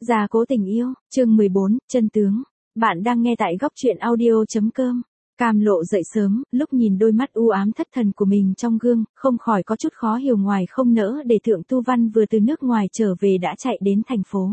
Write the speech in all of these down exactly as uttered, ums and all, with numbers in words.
Gia cố tình yêu, chương mười bốn, chân tướng. Bạn đang nghe tại góc truyện audio.com. Cam Lộ dậy sớm, lúc nhìn đôi mắt u ám thất thần của mình trong gương, không khỏi có chút khó hiểu ngoài không nỡ để Thượng Tu Văn vừa từ nước ngoài trở về đã chạy đến thành phố.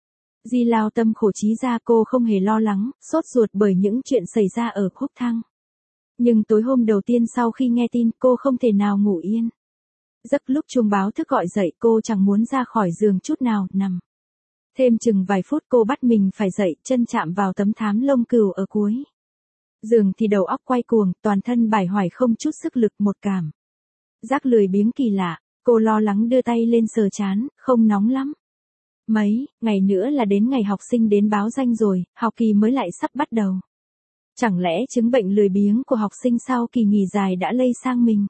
Di lao tâm khổ trí ra cô không hề lo lắng, sốt ruột bởi những chuyện xảy ra ở Khúc Thăng. Nhưng tối hôm đầu tiên sau khi nghe tin cô không thể nào ngủ yên. Giấc lúc chuông báo thức gọi dậy cô chẳng muốn ra khỏi giường chút nào, nằm. Thêm chừng vài phút cô bắt mình phải dậy, chân chạm vào tấm thám lông cừu ở cuối giường thì đầu óc quay cuồng, toàn thân bải hoài không chút sức lực, một cảm giác lười biếng kỳ lạ. Cô lo lắng đưa tay lên sờ trán, không nóng lắm. Mấy ngày nữa là đến ngày học sinh đến báo danh rồi, học kỳ mới lại sắp bắt đầu. Chẳng lẽ chứng bệnh lười biếng của học sinh sau kỳ nghỉ dài đã lây sang mình?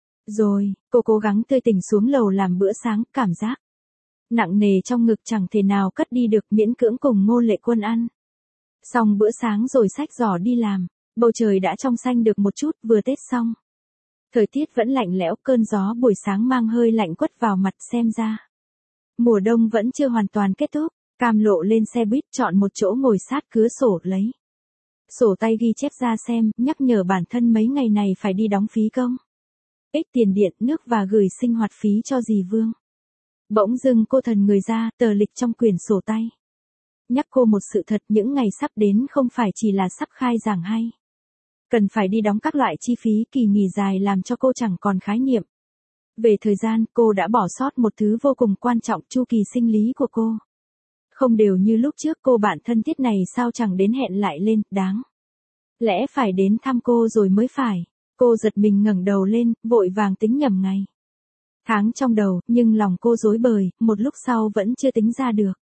Rồi, cô cố gắng tươi tỉnh xuống lầu làm bữa sáng, cảm giác nặng nề trong ngực chẳng thể nào cất đi được, miễn cưỡng cùng Ngô Lệ Quân ăn xong bữa sáng rồi xách giỏ đi làm. Bầu trời đã trong xanh được một chút, vừa Tết xong. Thời tiết vẫn lạnh lẽo, cơn gió buổi sáng mang hơi lạnh quất vào mặt, xem ra mùa đông vẫn chưa hoàn toàn kết thúc. Cam Lộ lên xe buýt, chọn một chỗ ngồi sát cửa sổ, lấy sổ tay ghi chép ra xem, nhắc nhở bản thân mấy ngày này phải đi đóng phí công ích tiền điện, nước và gửi sinh hoạt phí cho dì Vương. Bỗng dưng cô thần người ra, tờ lịch trong quyển sổ tay nhắc cô một sự thật, những ngày sắp đến không phải chỉ là sắp khai giảng hay cần phải đi đóng các loại chi phí kỳ nghỉ dài, làm cho cô chẳng còn khái niệm về thời gian. Cô đã bỏ sót một thứ vô cùng quan trọng, chu kỳ sinh lý của cô không đều như lúc trước. Cô bạn thân thiết này sao chẳng đến hẹn lại lên, đáng lẽ phải đến thăm cô rồi mới phải. Cô giật mình ngẩng đầu lên, vội vàng tính nhầm ngày tháng trong đầu, nhưng lòng cô rối bời, một lúc sau vẫn chưa tính ra được.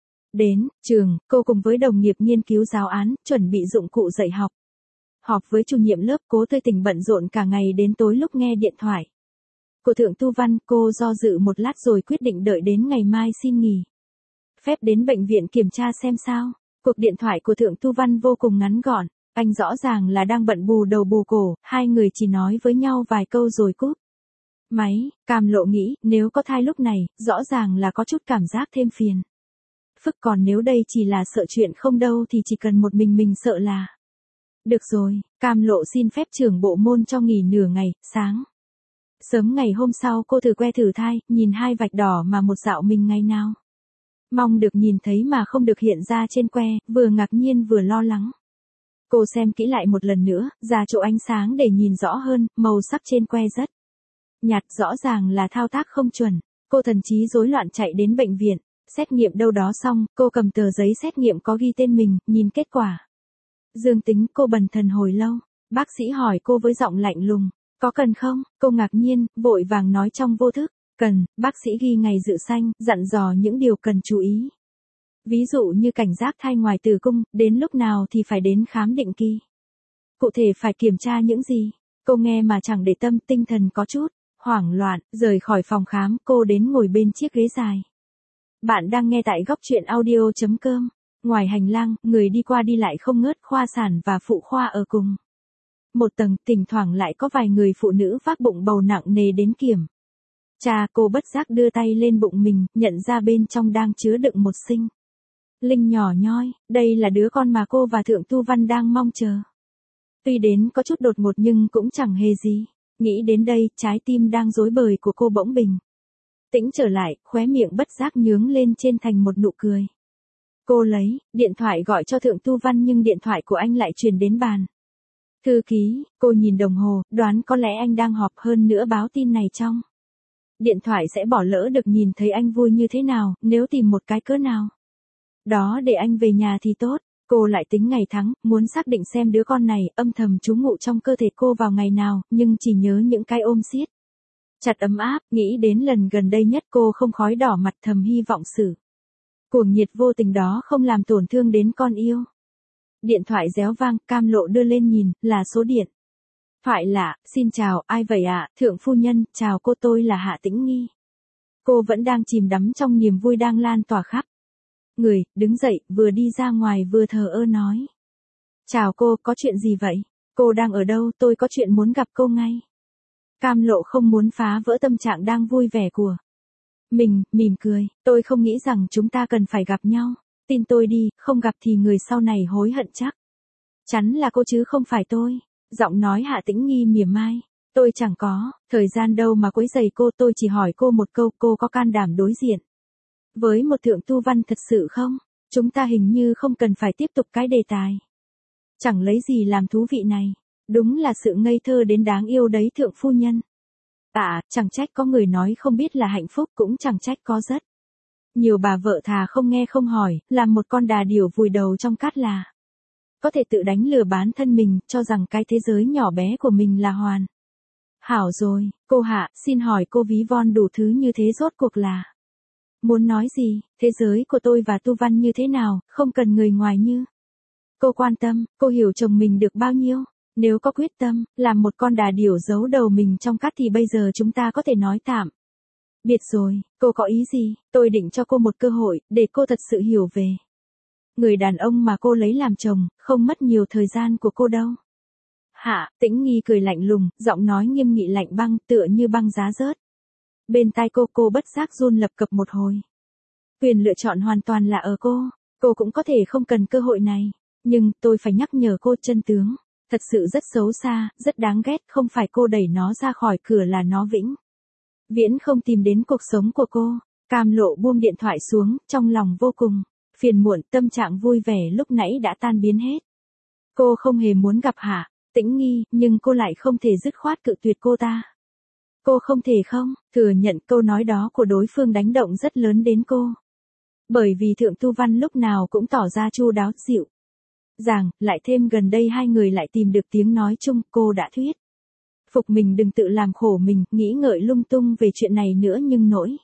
Đến trường, cô cùng với đồng nghiệp nghiên cứu giáo án, chuẩn bị dụng cụ dạy học. Họp với chủ nhiệm lớp, Cố Tươi Tình bận rộn cả ngày đến tối lúc nghe điện thoại của Thượng Tu Văn. Cô do dự một lát rồi quyết định đợi đến ngày mai xin nghỉ phép đến bệnh viện kiểm tra xem sao. Cuộc điện thoại của Thượng Tu Văn vô cùng ngắn gọn, anh rõ ràng là đang bận bù đầu bù cổ, hai người chỉ nói với nhau vài câu rồi cúp máy. Cam Lộ nghĩ, nếu có thai lúc này, rõ ràng là có chút cảm giác thêm phiền phức, còn nếu đây chỉ là sợ chuyện không đâu thì chỉ cần một mình mình sợ là được rồi. Cam Lộ xin phép trưởng bộ môn cho nghỉ nửa ngày. Sáng sớm ngày hôm sau cô thử que thử thai, nhìn hai vạch đỏ mà một dạo mình ngày nào mong được nhìn thấy mà không được hiện ra trên que, vừa ngạc nhiên vừa lo lắng. Cô xem kỹ lại một lần nữa, ra chỗ ánh sáng để nhìn rõ hơn, màu sắc trên que rất nhạt, rõ ràng là thao tác không chuẩn. Cô thần trí rối loạn chạy đến bệnh viện, xét nghiệm đâu đó xong, cô cầm tờ giấy xét nghiệm có ghi tên mình, nhìn kết quả dương tính. Cô bần thần hồi lâu, bác sĩ hỏi cô với giọng lạnh lùng, có cần không? Cô ngạc nhiên, vội vàng nói trong vô thức, cần. Bác sĩ ghi ngày dự sanh, dặn dò những điều cần chú ý. Ví dụ như cảnh giác thai ngoài tử cung, đến lúc nào thì phải đến khám định kỳ. Cụ thể phải kiểm tra những gì? Cô nghe mà chẳng để tâm, tinh thần có chút hoảng loạn. Rời khỏi phòng khám, cô đến ngồi bên chiếc ghế dài. Bạn đang nghe tại góc truyện audio.com. Ngoài hành lang, người đi qua đi lại không ngớt, khoa sản và phụ khoa ở cùng một tầng, thỉnh thoảng lại có vài người phụ nữ vác bụng bầu nặng nề đến kiểm tra. Cô bất giác đưa tay lên bụng mình, nhận ra bên trong đang chứa đựng một sinh linh nhỏ nhoi. Đây là đứa con mà cô và Thượng Tu Văn đang mong chờ. Tuy đến có chút đột ngột nhưng cũng chẳng hề gì. Nghĩ đến đây, trái tim đang rối bời của cô bỗng bình tĩnh trở lại, khóe miệng bất giác nhướng lên trên thành một nụ cười. Cô lấy điện thoại gọi cho Thượng Tu Văn, nhưng điện thoại của anh lại truyền đến bàn thư ký. Cô nhìn đồng hồ, đoán có lẽ anh đang họp, hơn nữa báo tin này trong điện thoại sẽ bỏ lỡ được nhìn thấy anh vui như thế nào, nếu tìm một cái cớ nào đó để anh về nhà thì tốt. Cô lại tính ngày tháng, muốn xác định xem đứa con này âm thầm trú ngụ trong cơ thể cô vào ngày nào, nhưng chỉ nhớ những cái ôm siết chặt ấm áp. Nghĩ đến lần gần đây nhất cô không khói đỏ mặt, thầm hy vọng sự cuồng nhiệt vô tình đó không làm tổn thương đến con yêu. Điện thoại réo vang, Cam Lộ đưa lên nhìn, là số điện thoại lạ. Xin chào, ai vậy ạ? Thượng phu nhân, chào cô, tôi là Hạ Tĩnh Nghi. Cô vẫn đang chìm đắm trong niềm vui đang lan tỏa khắp người, đứng dậy, vừa đi ra ngoài vừa thờ ơ nói. Chào cô, có chuyện gì vậy? Cô đang ở đâu? Tôi có chuyện muốn gặp cô ngay. Cam Lộ không muốn phá vỡ tâm trạng đang vui vẻ của mình, mỉm cười. Tôi không nghĩ rằng chúng ta cần phải gặp nhau. Tin tôi đi, không gặp thì người sau này hối hận chắc. Chắn là cô chứ không phải tôi. Giọng nói Hạ Tĩnh Nghi mỉa mai. Tôi chẳng có, thời gian đâu mà quấy rầy cô, tôi chỉ hỏi cô một câu, cô có can đảm đối diện với một thượng tu văn thật sự không? Chúng ta hình như không cần phải tiếp tục cái đề tài. Chẳng lấy gì làm thú vị này. Đúng là sự ngây thơ đến đáng yêu đấy thượng phu nhân. À, chẳng trách có người nói không biết là hạnh phúc, cũng chẳng trách có rất nhiều bà vợ thà không nghe không hỏi, làm một con đà điểu vùi đầu trong cát là có thể tự đánh lừa bán thân mình, cho rằng cái thế giới nhỏ bé của mình là hoàn hảo rồi. Cô Hạ, xin hỏi cô ví von đủ thứ như thế rốt cuộc là muốn nói gì? Thế giới của tôi và tu văn như thế nào, không cần người ngoài như cô quan tâm. Cô hiểu chồng mình được bao nhiêu? Nếu có quyết tâm, làm một con đà điểu giấu đầu mình trong cát thì bây giờ chúng ta có thể nói tạm biệt rồi. Cô có ý gì? Tôi định cho cô một cơ hội, để cô thật sự hiểu về người đàn ông mà cô lấy làm chồng, không mất nhiều thời gian của cô đâu. Hạ Tĩnh Nghi cười lạnh lùng, giọng nói nghiêm nghị lạnh băng, tựa như băng giá rớt. Bên tai cô, cô bất giác run lập cập một hồi. Quyền lựa chọn hoàn toàn là ở cô. Cô cũng có thể không cần cơ hội này. Nhưng, tôi phải nhắc nhở cô, chân tướng thật sự rất xấu xa, rất đáng ghét, không phải cô đẩy nó ra khỏi cửa là nó vĩnh viễn không tìm đến cuộc sống của cô. Cam Lộ buông điện thoại xuống, trong lòng vô cùng phiền muộn, tâm trạng vui vẻ lúc nãy đã tan biến hết. Cô không hề muốn gặp Hạ Tĩnh Nghi, nhưng cô lại không thể dứt khoát cự tuyệt cô ta. Cô không thể không thừa nhận câu nói đó của đối phương đánh động rất lớn đến cô. Bởi vì thượng tu văn lúc nào cũng tỏ ra chu đáo, dịu dàng, lại thêm gần đây hai người lại tìm được tiếng nói chung, cô đã thuyết phục mình đừng tự làm khổ mình, nghĩ ngợi lung tung về chuyện này nữa nhưng nỗi.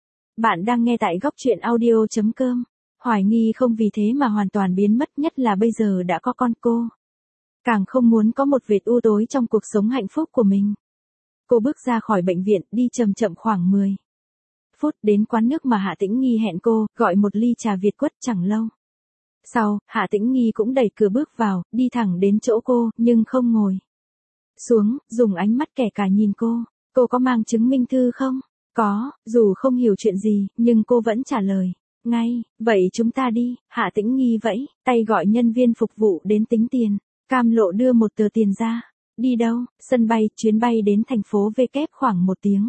Bạn đang nghe tại góc truyện audio chấm com. Hoài nghi không vì thế mà hoàn toàn biến mất, nhất là bây giờ đã có con, cô càng không muốn có một vệt u tối trong cuộc sống hạnh phúc của mình. Cô bước ra khỏi bệnh viện, đi chậm chậm khoảng mười phút đến quán nước mà Hạ Tĩnh Nghi hẹn cô, gọi một ly trà Việt quất. Chẳng lâu sau, Hạ Tĩnh Nghi cũng đẩy cửa bước vào, đi thẳng đến chỗ cô, nhưng không ngồi xuống, dùng ánh mắt kẻ cả nhìn cô. Cô có mang chứng minh thư không? Có, dù không hiểu chuyện gì, nhưng cô vẫn trả lời ngay. Vậy chúng ta đi. Hạ Tĩnh Nghi vẫy tay gọi nhân viên phục vụ đến tính tiền. Cam Lộ đưa một tờ tiền ra. Đi đâu? Sân bay, chuyến bay đến thành phố V kép khoảng một tiếng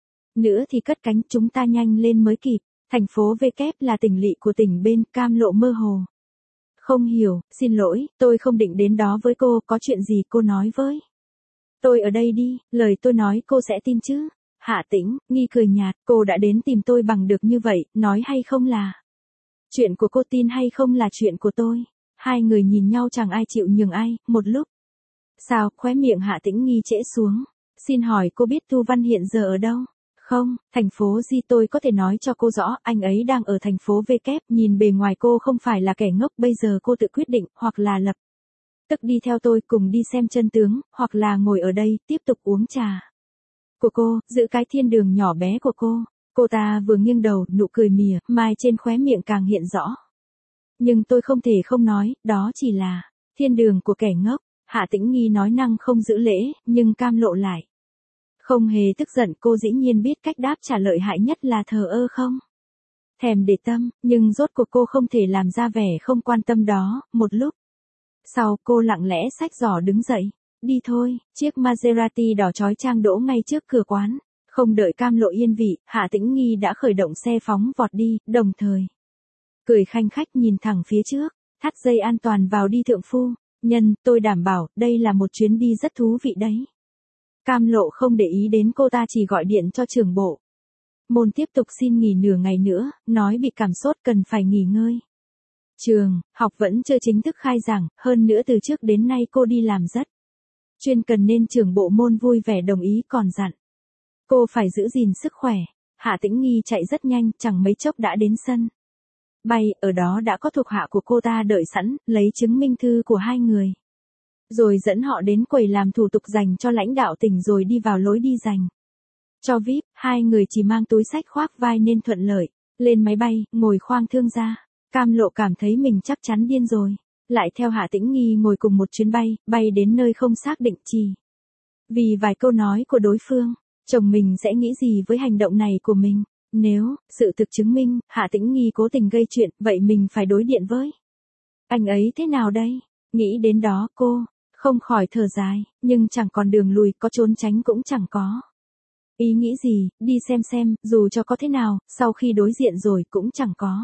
nữa thì cất cánh, chúng ta nhanh lên mới kịp. Thành phố V kép là tỉnh lỵ của tỉnh bên. Cam Lộ mơ hồ không hiểu. Xin lỗi, tôi không định đến đó với cô, có chuyện gì cô nói với tôi ở đây đi, lời tôi nói cô sẽ tin chứ? Hạ Tĩnh Nghi cười nhạt, cô đã đến tìm tôi bằng được như vậy, nói hay không là chuyện của cô, tin hay không là chuyện của tôi. Hai người nhìn nhau chẳng ai chịu nhường ai, một lúc sau, khóe miệng Hạ Tĩnh Nghi trễ xuống. Xin hỏi cô biết Tu Văn hiện giờ ở đâu? Không, thành phố gì, tôi có thể nói cho cô rõ, anh ấy đang ở thành phố V kép. Nhìn bề ngoài cô không phải là kẻ ngốc, bây giờ cô tự quyết định, hoặc là lập tức đi theo tôi cùng đi xem chân tướng, hoặc là ngồi ở đây, tiếp tục uống trà của cô, giữ cái thiên đường nhỏ bé của cô. Cô ta vừa nghiêng đầu, nụ cười mỉa mai trên khóe miệng càng hiện rõ. Nhưng tôi không thể không nói, đó chỉ là thiên đường của kẻ ngốc. Hạ Tĩnh Nghi nói năng không giữ lễ, nhưng Cam Lộ lại không hề tức giận. Cô dĩ nhiên biết cách đáp trả lợi hại nhất là thờ ơ không thèm để tâm, nhưng rốt cuộc cô không thể làm ra vẻ không quan tâm đó. Một lúc sau, cô lặng lẽ xách giỏ đứng dậy. Đi thôi. Chiếc Maserati đỏ chói chang đỗ ngay trước cửa quán. Không đợi Cam Lộ yên vị, Hạ Tĩnh Nghi đã khởi động xe phóng vọt đi, đồng thời cười khanh khách nhìn thẳng phía trước. Thắt dây an toàn vào đi thượng phu nhân, tôi đảm bảo, đây là một chuyến đi rất thú vị đấy. Cam Lộ không để ý đến cô ta, chỉ gọi điện cho trưởng bộ môn tiếp tục xin nghỉ nửa ngày nữa, nói bị cảm sốt cần phải nghỉ ngơi. Trường học vẫn chưa chính thức khai giảng, hơn nữa từ trước đến nay cô đi làm rất chuyên cần nên trưởng bộ môn vui vẻ đồng ý, còn dặn cô phải giữ gìn sức khỏe. Hạ Tĩnh Nghi chạy rất nhanh, chẳng mấy chốc đã đến sân bay, ở đó đã có thuộc hạ của cô ta đợi sẵn, lấy chứng minh thư của hai người rồi dẫn họ đến quầy làm thủ tục dành cho lãnh đạo tỉnh, rồi đi vào lối đi dành cho vi ai pi. Hai người chỉ mang túi xách khoác vai nên thuận lợi. Lên máy bay, ngồi khoang thương ra. Cam Lộ cảm thấy mình chắc chắn điên rồi. Lại theo Hạ Tĩnh Nghi ngồi cùng một chuyến bay, bay đến nơi không xác định chỉ vì vài câu nói của đối phương. Chồng mình sẽ nghĩ gì với hành động này của mình? Nếu, sự thực chứng minh, Hạ Tĩnh Nghi cố tình gây chuyện, vậy mình phải đối điện với anh ấy thế nào đây? Nghĩ đến đó cô, không khỏi thở dài, nhưng chẳng còn đường lùi, có trốn tránh cũng chẳng có. Ý nghĩ gì, đi xem xem, dù cho có thế nào, sau khi đối diện rồi cũng chẳng có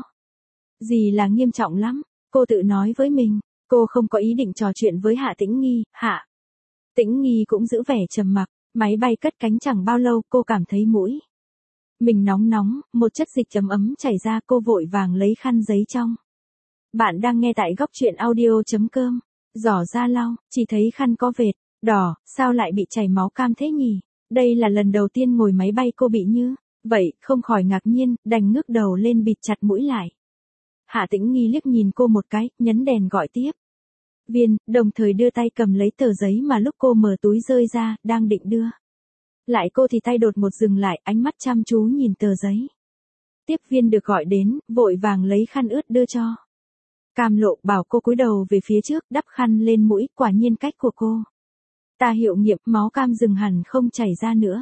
gì là nghiêm trọng lắm, cô tự nói với mình, cô không có ý định trò chuyện với Hạ Tĩnh Nghi, Hạ Tĩnh Nghi cũng giữ vẻ trầm mặc, máy bay cất cánh chẳng bao lâu cô cảm thấy mũi mình nóng nóng, một chất dịch ấm ấm chảy ra cô vội vàng lấy khăn giấy trong. Bạn đang nghe tại góc truyện audio.com, giỏ ra lau, chỉ thấy khăn có vệt, đỏ, sao lại bị chảy máu cam thế nhỉ? Đây là lần đầu tiên ngồi máy bay cô bị như vậy, không khỏi ngạc nhiên, đành ngước đầu lên bịt chặt mũi lại. Hạ Tĩnh Nghi liếc nhìn cô một cái, nhấn đèn gọi tiếp viên, đồng thời đưa tay cầm lấy tờ giấy mà lúc cô mở túi rơi ra, đang định đưa lại cô thì tay đột một dừng lại, ánh mắt chăm chú nhìn tờ giấy. Tiếp viên được gọi đến, vội vàng lấy khăn ướt đưa cho Cam Lộ, bảo cô cúi đầu về phía trước, đắp khăn lên mũi, quả nhiên cách của cô ta hiệu nghiệm, máu cam dừng hẳn không chảy ra nữa.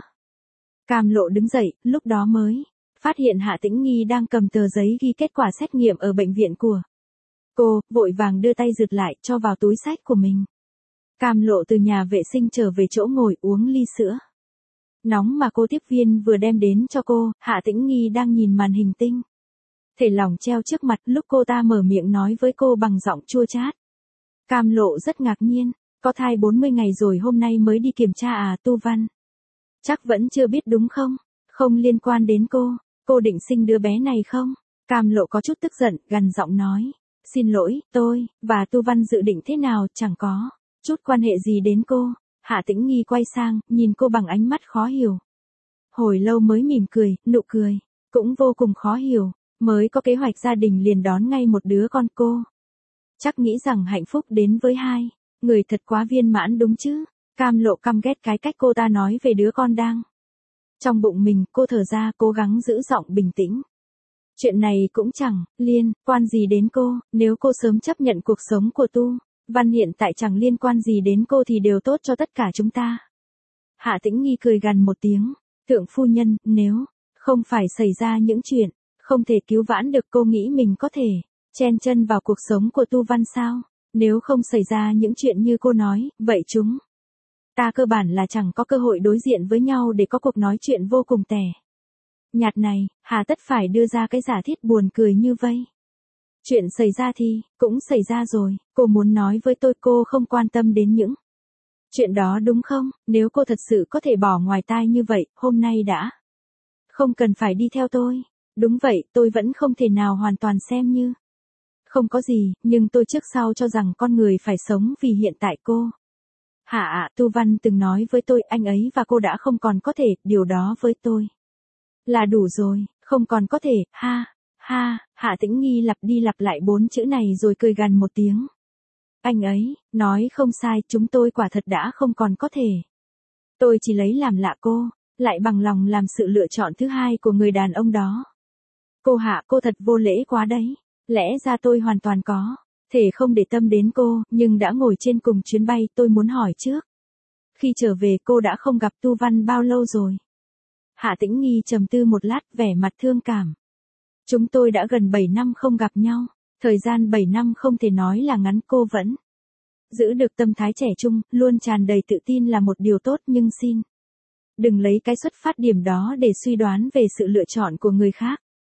Cam Lộ đứng dậy, lúc đó mới phát hiện Hạ Tĩnh Nghi đang cầm tờ giấy ghi kết quả xét nghiệm ở bệnh viện của cô, vội vàng đưa tay giựt lại, cho vào túi xách của mình. Cam Lộ từ nhà vệ sinh trở về chỗ ngồi uống ly sữa nóng mà cô tiếp viên vừa đem đến cho cô. Hạ Tĩnh Nghi đang nhìn màn hình tinh thể lỏng treo trước mặt, lúc cô ta mở miệng nói với cô bằng giọng chua chát. Cam Lộ rất ngạc nhiên, có thai bốn mươi ngày rồi hôm nay mới đi kiểm tra à? Tu Văn chắc vẫn chưa biết đúng không? Không liên quan đến cô, cô định sinh đứa bé này không? Cam Lộ có chút tức giận, gằn giọng nói. Xin lỗi, tôi và Tu Văn dự định thế nào chẳng có chút quan hệ gì đến cô. Hạ Tĩnh Nghi quay sang, nhìn cô bằng ánh mắt khó hiểu. Hồi lâu mới mỉm cười, nụ cười cũng vô cùng khó hiểu, mới có kế hoạch gia đình liền đón ngay một đứa con. Cô chắc nghĩ rằng hạnh phúc đến với hai người thật quá viên mãn đúng chứ? Cam Lộ căm ghét cái cách cô ta nói về đứa con đang trong bụng mình, cô thở ra, cố gắng giữ giọng bình tĩnh. Chuyện này cũng chẳng liên quan gì đến cô, nếu cô sớm chấp nhận cuộc sống của Tu Văn hiện tại chẳng liên quan gì đến cô thì đều tốt cho tất cả chúng ta. Hạ Tĩnh Nghi cười gằn một tiếng, thượng phu nhân, nếu không phải xảy ra những chuyện không thể cứu vãn được, cô nghĩ mình có thể chen chân vào cuộc sống của Tu Văn sao? Nếu không xảy ra những chuyện như cô nói, vậy chúng ta cơ bản là chẳng có cơ hội đối diện với nhau để có cuộc nói chuyện vô cùng tẻ nhạt này. Hà tất phải đưa ra cái giả thiết buồn cười như vây. Chuyện xảy ra thì cũng xảy ra rồi, cô muốn nói với tôi cô không quan tâm đến những chuyện đó đúng không? Nếu cô thật sự có thể bỏ ngoài tai như vậy, hôm nay đã không cần phải đi theo tôi. Đúng vậy, tôi vẫn không thể nào hoàn toàn xem như không có gì, nhưng tôi trước sau cho rằng con người phải sống vì hiện tại. Cô Hạ ạ, Tu Văn từng nói với tôi, anh ấy và cô đã không còn có thể, điều đó với tôi là đủ rồi, không còn có thể, ha, ha. Hạ Tĩnh Nghi lặp đi lặp lại bốn chữ này rồi cười gằn một tiếng. Anh ấy, nói không sai, chúng tôi quả thật đã không còn có thể. Tôi chỉ lấy làm lạ cô lại bằng lòng làm sự lựa chọn thứ hai của người đàn ông đó. Cô Hạ, cô thật vô lễ quá đấy. Lẽ ra tôi hoàn toàn có thể không để tâm đến cô, nhưng đã ngồi trên cùng chuyến bay, tôi muốn hỏi trước. Khi trở về cô đã không gặp Tu Văn bao lâu rồi? Hạ Tĩnh Nghi trầm tư một lát, vẻ mặt thương cảm. Chúng tôi đã gần bảy năm không gặp nhau. Thời gian bảy năm không thể nói là ngắn, cô vẫn giữ được tâm thái trẻ trung, luôn tràn đầy tự tin là một điều tốt, nhưng xin đừng lấy cái xuất phát điểm đó để suy đoán về sự lựa chọn của người khác.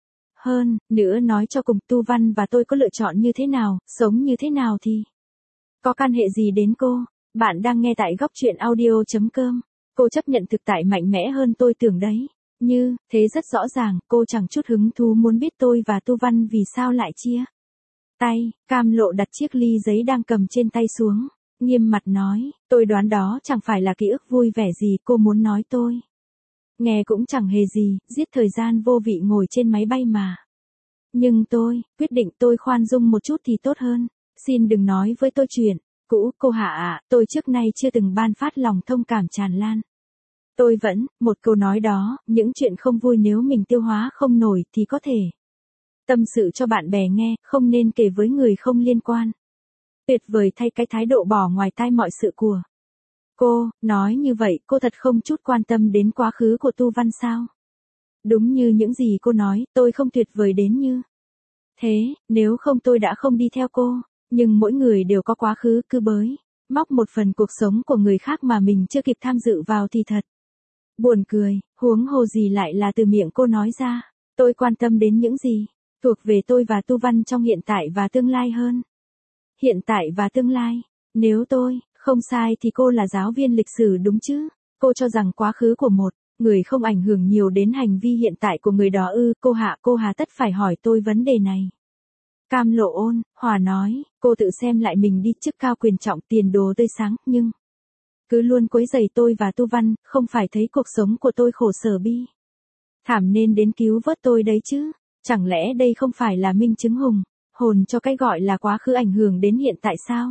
Hơn nữa nói cho cùng, Tu Văn và tôi có lựa chọn như thế nào, sống như thế nào thì có can hệ gì đến cô? Bạn đang nghe tại góc truyện audio.com. Cô chấp nhận thực tại mạnh mẽ hơn tôi tưởng đấy. Như thế rất rõ ràng, cô chẳng chút hứng thú muốn biết tôi và Tu Văn vì sao lại chia tay. Cam Lộ đặt chiếc ly giấy đang cầm trên tay xuống, nghiêm mặt nói, tôi đoán đó chẳng phải là ký ức vui vẻ gì cô muốn nói tôi. Nghe cũng chẳng hề gì, giết thời gian vô vị ngồi trên máy bay mà. Nhưng tôi quyết định tôi khoan dung một chút thì tốt hơn. Xin đừng nói với tôi chuyện cũ. Cô Hạ ạ, tôi trước nay chưa từng ban phát lòng thông cảm tràn lan. Tôi vẫn, một câu nói đó, những chuyện không vui nếu mình tiêu hóa không nổi thì có thể tâm sự cho bạn bè nghe, không nên kể với người không liên quan. Tuyệt vời thay cái thái độ bỏ ngoài tai mọi sự của cô. Nói như vậy, cô thật không chút quan tâm đến quá khứ của Tu Văn sao? Đúng như những gì cô nói, tôi không tuyệt vời đến như thế, nếu không tôi đã không đi theo cô. Nhưng mỗi người đều có quá khứ, cứ bới móc một phần cuộc sống của người khác mà mình chưa kịp tham dự vào thì thật buồn cười, huống hồ gì lại là từ miệng cô nói ra. Tôi quan tâm đến những gì thuộc về tôi và Tu Văn trong hiện tại và tương lai hơn. Hiện tại và tương lai, nếu tôi không sai thì cô là giáo viên lịch sử đúng chứ? Cô cho rằng quá khứ của một người không ảnh hưởng nhiều đến hành vi hiện tại của người đó ư? Cô Hạ, cô hà tất phải hỏi tôi vấn đề này. Cam Lộ ôn hòa nói, cô tự xem lại mình đi, chức cao quyền trọng, tiền đồ tươi sáng, nhưng cứ luôn quấy rầy tôi và Tu Văn, không phải thấy cuộc sống của tôi khổ sở bi thảm nên đến cứu vớt tôi đấy chứ? Chẳng lẽ đây không phải là minh chứng hùng hồn cho cái gọi là quá khứ ảnh hưởng đến hiện tại sao?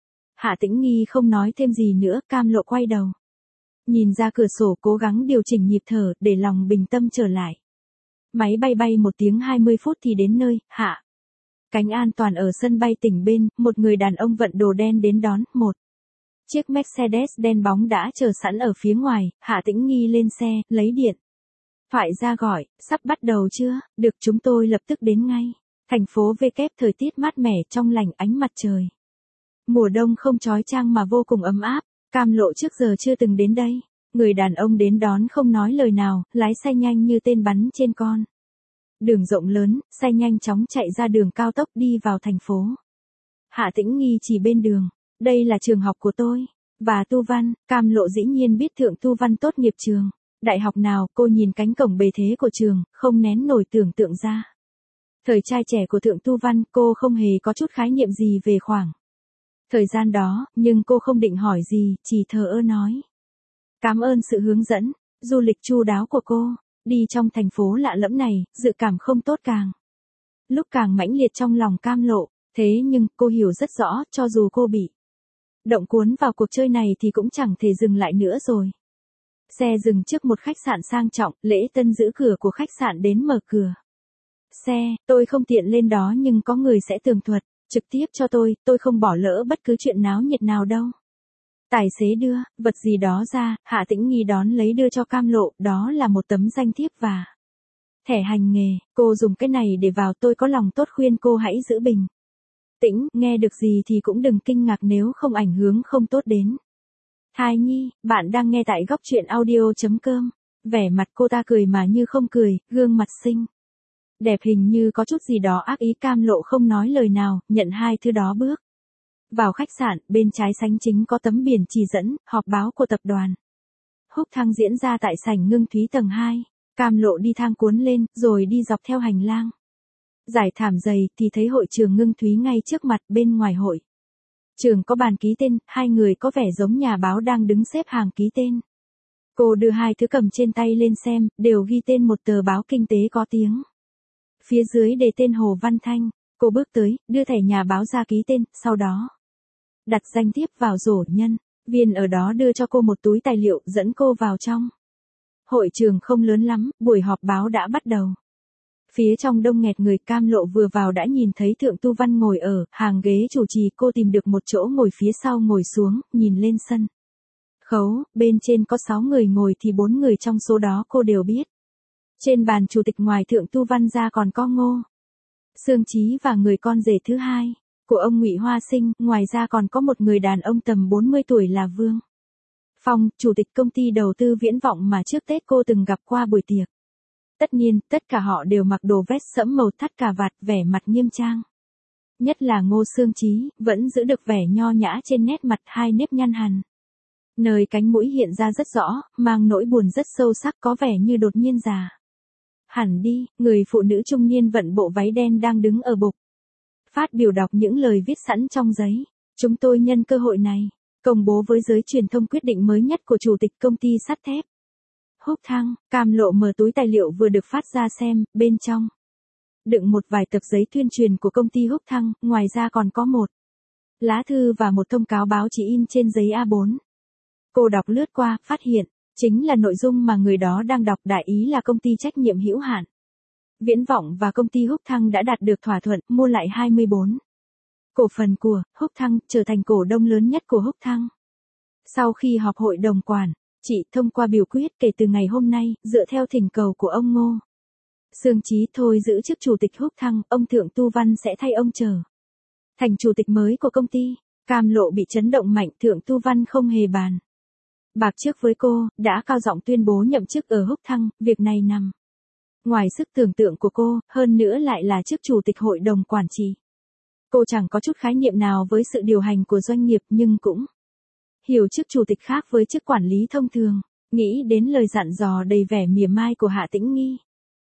Hạ Tĩnh Nghi không nói thêm gì nữa, Cam Lộ quay đầu nhìn ra cửa sổ, cố gắng điều chỉnh nhịp thở để lòng bình tâm trở lại. Máy bay bay một tiếng hai mươi phút thì đến nơi. Hạ cánh an toàn ở sân bay tỉnh bên, một người đàn ông vận đồ đen đến đón. Một chiếc Mercedes đen bóng đã chờ sẵn ở phía ngoài. Hạ Tĩnh Nghi lên xe, lấy điện thoại ra gọi, sắp bắt đầu chưa? Được, chúng tôi lập tức đến ngay. Thành phố V kép, thời tiết mát mẻ trong lành, ánh mặt trời mùa đông không chói chang mà vô cùng ấm áp. Cam Lộ trước giờ chưa từng đến đây. Người đàn ông đến đón không nói lời nào, lái xe nhanh như tên bắn trên con đường rộng lớn, xe nhanh chóng chạy ra đường cao tốc đi vào thành phố. Hạ Tĩnh Nghi chỉ bên đường, đây là trường học của tôi và Tu Văn. Cam Lộ dĩ nhiên biết Thượng Tu Văn tốt nghiệp trường đại học nào. Cô nhìn cánh cổng bề thế của trường, không nén nổi tưởng tượng ra thời trai trẻ của Thượng Tu Văn. Cô không hề có chút khái niệm gì về khoảng thời gian đó, nhưng cô không định hỏi gì, chỉ thờ ơ nói cảm ơn sự hướng dẫn du lịch chu đáo của cô. Đi trong thành phố lạ lẫm này, dự cảm không tốt càng lúc càng mãnh liệt trong lòng Cam Lộ. Thế nhưng, cô hiểu rất rõ, cho dù cô bị động cuốn vào cuộc chơi này thì cũng chẳng thể dừng lại nữa rồi. Xe dừng trước một khách sạn sang trọng, lễ tân giữ cửa của khách sạn đến mở cửa xe. Tôi không tiện lên đó nhưng có người sẽ tường thuật trực tiếp cho tôi, tôi không bỏ lỡ bất cứ chuyện náo nhiệt nào đâu. Tài xế đưa vật gì đó ra, Hạ Tĩnh Nghi đón lấy đưa cho Cam Lộ, đó là một tấm danh thiếp và thẻ hành nghề. Cô dùng cái này để vào. Tôi có lòng tốt khuyên cô hãy giữ bình tĩnh, nghe được gì thì cũng đừng kinh ngạc nếu không ảnh hưởng không tốt đến thai nhi. Bạn đang nghe tại góc truyện audio chấm com. Vẻ mặt cô ta cười mà như không cười, gương mặt xinh đẹp hình như có chút gì đó ác ý. Cam Lộ không nói lời nào, nhận hai thứ đó bước vào khách sạn. Bên trái sánh chính có tấm biển chỉ dẫn họp báo của tập đoàn Húc Thăng diễn ra tại sảnh Ngưng Thúy tầng hai. Cam Lộ đi thang cuốn lên, rồi đi dọc theo hành lang giải thảm dày thì thấy hội trường Ngưng Thúy ngay trước mặt. Bên ngoài hội trường có bàn ký tên, hai người có vẻ giống nhà báo đang đứng xếp hàng ký tên. Cô đưa hai thứ cầm trên tay lên xem, đều ghi tên một tờ báo kinh tế có tiếng. Phía dưới đề tên Hồ Văn Thanh. Cô bước tới, đưa thẻ nhà báo ra ký tên, sau đó đặt danh thiếp vào rổ. Nhân viên ở đó đưa cho cô một túi tài liệu, dẫn cô vào trong. Hội trường không lớn lắm, buổi họp báo đã bắt đầu. Phía trong đông nghẹt người. Cam Lộ vừa vào đã nhìn thấy Thượng Tu Văn ngồi ở hàng ghế chủ trì. Cô tìm được một chỗ ngồi phía sau, ngồi xuống, nhìn lên sân khấu. Bên trên có sáu người ngồi thì bốn người trong số đó cô đều biết. Trên bàn chủ tịch ngoài Thượng Tu Văn ra còn có Ngô Xương Chí và người con rể thứ hai của ông Ngụy Hoa Sinh. Ngoài ra còn có một người đàn ông tầm bốn mươi tuổi là Vương Phong, chủ tịch công ty đầu tư Viễn Vọng mà trước Tết cô từng gặp qua buổi tiệc. Tất nhiên, tất cả họ đều mặc đồ vest sẫm màu thắt cà vạt, vẻ mặt nghiêm trang. Nhất là Ngô Xương Chí, vẫn giữ được vẻ nho nhã trên nét mặt, hai nếp nhăn hằn nơi cánh mũi hiện ra rất rõ, mang nỗi buồn rất sâu sắc, có vẻ như đột nhiên già hẳn đi. Người phụ nữ trung niên vận bộ váy đen đang đứng ở bục phát biểu đọc những lời viết sẵn trong giấy. Chúng tôi nhân cơ hội này công bố với giới truyền thông quyết định mới nhất của chủ tịch công ty sắt thép Húc Thăng. Cam Lộ mở túi tài liệu vừa được phát ra xem, bên trong đựng một vài tập giấy tuyên truyền của công ty Húc Thăng, ngoài ra còn có một lá thư và một thông cáo báo chí in trên giấy A bốn. Cô đọc lướt qua, phát hiện chính là nội dung mà người đó đang đọc, đại ý là công ty trách nhiệm hữu hạn Viễn Vọng và công ty Húc Thăng đã đạt được thỏa thuận mua lại hai mươi bốn cổ phần của Húc Thăng, trở thành cổ đông lớn nhất của Húc Thăng. Sau khi họp hội đồng quản trị thông qua biểu quyết, kể từ ngày hôm nay, dựa theo thỉnh cầu của ông Ngô Sương Chí thôi giữ chức chủ tịch Húc Thăng, ông Thượng Tu Văn sẽ thay ông trở thành chủ tịch mới của công ty. Cam Lộ bị chấn động mạnh, Thượng Tu Văn không hề bàn bạc trước với cô, đã cao giọng tuyên bố nhậm chức ở Húc Thăng, việc này nằm ngoài sức tưởng tượng của cô, hơn nữa lại là chức chủ tịch hội đồng quản trị. Cô chẳng có chút khái niệm nào với sự điều hành của doanh nghiệp nhưng cũng hiểu chức chủ tịch khác với chức quản lý thông thường. Nghĩ đến lời dặn dò đầy vẻ mỉa mai của Hạ Tĩnh Nghi,